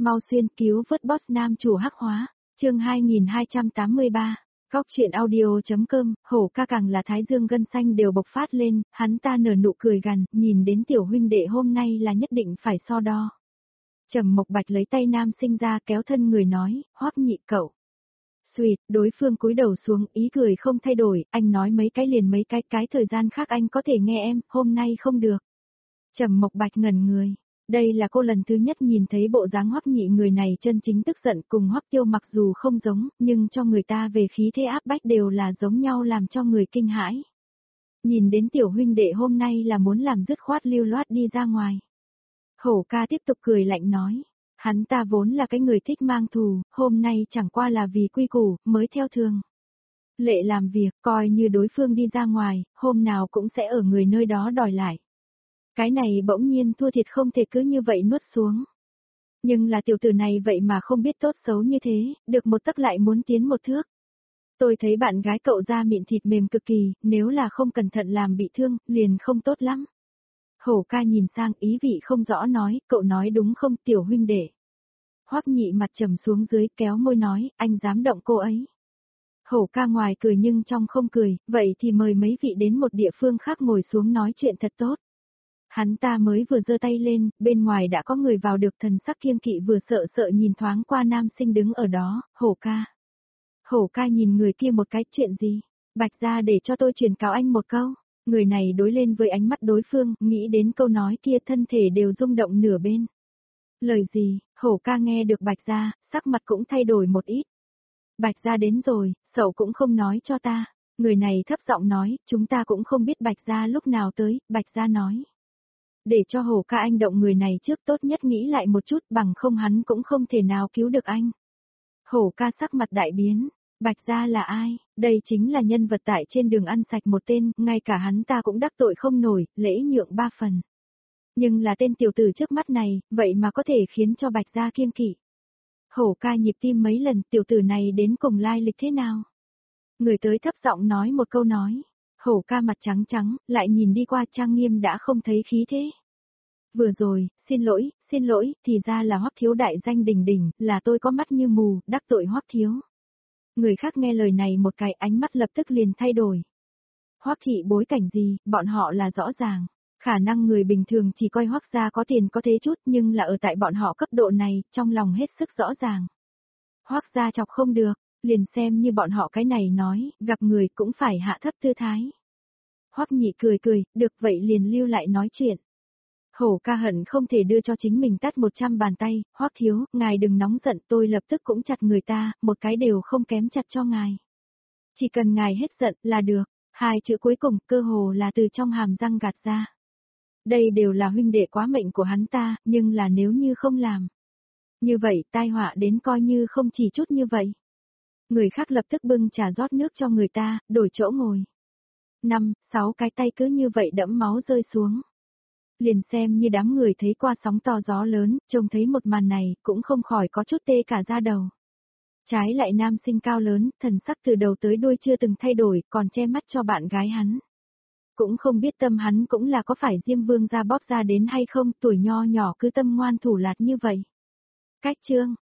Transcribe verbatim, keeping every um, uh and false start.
Mau xuyên cứu vớt boss nam chủ hắc hóa, chương hai nghìn hai trăm tám mươi ba. Góc chuyện audio.com, hổ ca càng là thái dương gân xanh đều bộc phát lên, hắn ta nở nụ cười gằn, nhìn đến tiểu huynh đệ hôm nay là nhất định phải so đo. Trầm Mộc Bạch lấy tay nam sinh ra kéo thân người nói, Hoắc nhị cậu. Xuyệt, đối phương cúi đầu xuống, ý cười không thay đổi, anh nói mấy cái liền mấy cái, cái thời gian khác anh có thể nghe em, hôm nay không được. Trầm Mộc Bạch ngẩn người. Đây là cô lần thứ nhất nhìn thấy bộ dáng Hoắc nhị người này chân chính tức giận, cùng Hoắc Tiêu mặc dù không giống, nhưng cho người ta về khí thế áp bách đều là giống nhau, làm cho người kinh hãi. Nhìn đến tiểu huynh đệ hôm nay là muốn làm dứt khoát lưu loát đi ra ngoài. Hổ ca tiếp tục cười lạnh nói, hắn ta vốn là cái người thích mang thù, hôm nay chẳng qua là vì quy củ, mới theo thường. Lệ làm việc, coi như đối phương đi ra ngoài, hôm nào cũng sẽ ở người nơi đó đòi lại. Cái này bỗng nhiên thua thiệt không thể cứ như vậy nuốt xuống. Nhưng là tiểu tử này vậy mà không biết tốt xấu như thế, được một tấc lại muốn tiến một thước. Tôi thấy bạn gái cậu da mịn thịt mềm cực kỳ, nếu là không cẩn thận làm bị thương, liền không tốt lắm. Hổ ca nhìn sang ý vị không rõ nói, cậu nói đúng không tiểu huynh đệ. Hoắc nhị mặt trầm xuống dưới kéo môi nói, anh dám động cô ấy. Hổ ca ngoài cười nhưng trong không cười, vậy thì mời mấy vị đến một địa phương khác ngồi xuống nói chuyện thật tốt. Hắn ta mới vừa giơ tay lên, bên ngoài đã có người vào được, thần sắc kiêng kỵ vừa sợ sợ nhìn thoáng qua nam sinh đứng ở đó, hổ ca. Hổ ca nhìn người kia một cái, chuyện gì? Bạch ra để cho tôi truyền cáo anh một câu. Người này đối lên với ánh mắt đối phương, nghĩ đến câu nói kia thân thể đều rung động nửa bên. Lời gì? Hổ ca nghe được Bạch ra, sắc mặt cũng thay đổi một ít. Bạch ra đến rồi, cậu cũng không nói cho ta. Người này thấp giọng nói, chúng ta cũng không biết Bạch ra lúc nào tới, Bạch ra nói. Để cho hổ ca anh động người này trước, tốt nhất nghĩ lại một chút, bằng không hắn cũng không thể nào cứu được anh. Hổ ca sắc mặt đại biến, Bạch gia là ai? Đây chính là nhân vật tại trên đường ăn sạch một tên, ngay cả hắn ta cũng đắc tội không nổi, lễ nhượng ba phần. Nhưng là tên tiểu tử trước mắt này, vậy mà có thể khiến cho Bạch gia kiêng kỵ. Hổ ca nhịp tim mấy lần, tiểu tử này đến cùng lai lịch thế nào? Người tới thấp giọng nói một câu nói. Hổ ca mặt trắng trắng, lại nhìn đi qua trang nghiêm đã không thấy khí thế. Vừa rồi, xin lỗi, xin lỗi, thì ra là Hoắc thiếu đại danh đỉnh đỉnh, là tôi có mắt như mù, đắc tội Hoắc thiếu. Người khác nghe lời này một cái ánh mắt lập tức liền thay đổi. Hoắc thị bối cảnh gì, bọn họ là rõ ràng. Khả năng người bình thường chỉ coi Hoắc gia có tiền có thế chút, nhưng là ở tại bọn họ cấp độ này, trong lòng hết sức rõ ràng. Hoắc gia chọc không được, liền xem như bọn họ cái này nói, gặp người cũng phải hạ thấp tư thái. Hoắc nhị cười cười, được vậy liền lưu lại nói chuyện. Hổ ca hận không thể đưa cho chính mình tát một trăm bàn tay, Hoắc thiếu, ngài đừng nóng giận, tôi lập tức cũng chặt người ta, một cái đều không kém chặt cho ngài. Chỉ cần ngài hết giận là được, hai chữ cuối cùng cơ hồ là từ trong hàm răng gạt ra. Đây đều là huynh đệ quá mệnh của hắn ta, nhưng là nếu như không làm. Như vậy tai họa đến coi như không chỉ chút như vậy. Người khác lập tức bưng trà rót nước cho người ta, đổi chỗ ngồi. Năm, sáu cái tay cứ như vậy đẫm máu rơi xuống. Liền xem như đám người thấy qua sóng to gió lớn, trông thấy một màn này, cũng không khỏi có chút tê cả da đầu. Trái lại nam sinh cao lớn, thần sắc từ đầu tới đuôi chưa từng thay đổi, còn che mắt cho bạn gái hắn. Cũng không biết tâm hắn cũng là có phải Diêm Vương ra bóp ra đến hay không, tuổi nho nhỏ cứ tâm ngoan thủ lạt như vậy. Cách chương,